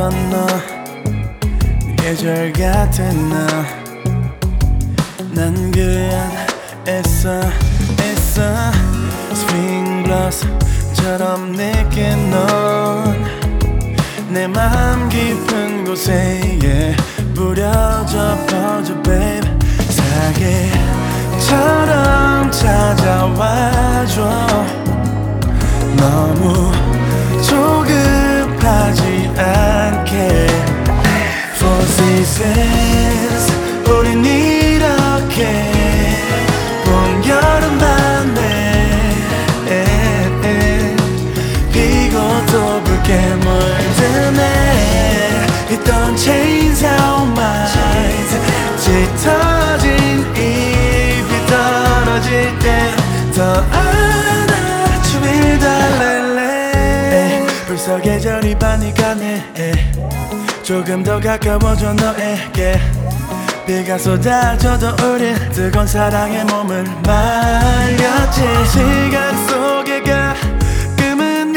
넌 계절 같은 난 그 안에서 스프링 블러썸처럼 느낀 넌 내 맘 깊은 곳에 뿌려져 퍼져 babe 사계처럼 찾아와줘 너무 조급하지 않게 Four seasons 우린 이렇게 봄 여름 밤에 비고 또 붉게 물드네 It don't change our minds 짙어진 잎이 떨어질 때 더 안아주길 달래 벌써 계절이 반이 가네 조금 더 가까워져 너에게 비가 쏟아져도 우린 뜨거운 사랑에 몸을 말렸지 시간 속에 가끔은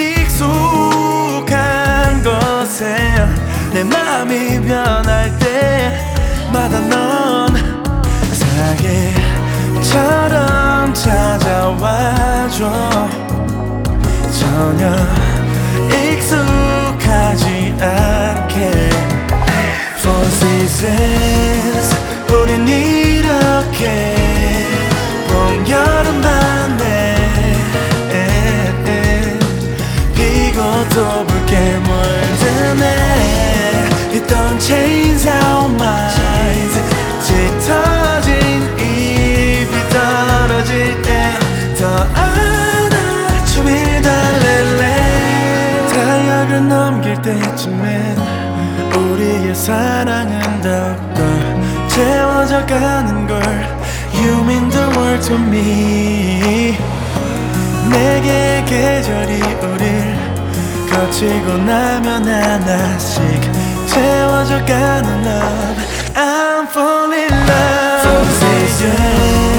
익숙한 곳에 내 맘이 변할 때마다 넌 사계처럼 찾아와줘 전혀 익숙하지 않게 Four seasons 우린 이렇게 봄 여름 밤에 비고 또 붉게 물드네 It don't change our minds 짙어진 잎이 떨어질 때 더 안아주길 달래 달력을 넘길 때쯤엔 우리의 사랑은 더욱더 채워져 가는 걸 You mean the world to me 내게 계절이 우릴 거치고 나면 하나씩 채워져 가는 love I'm falling in love Four seasons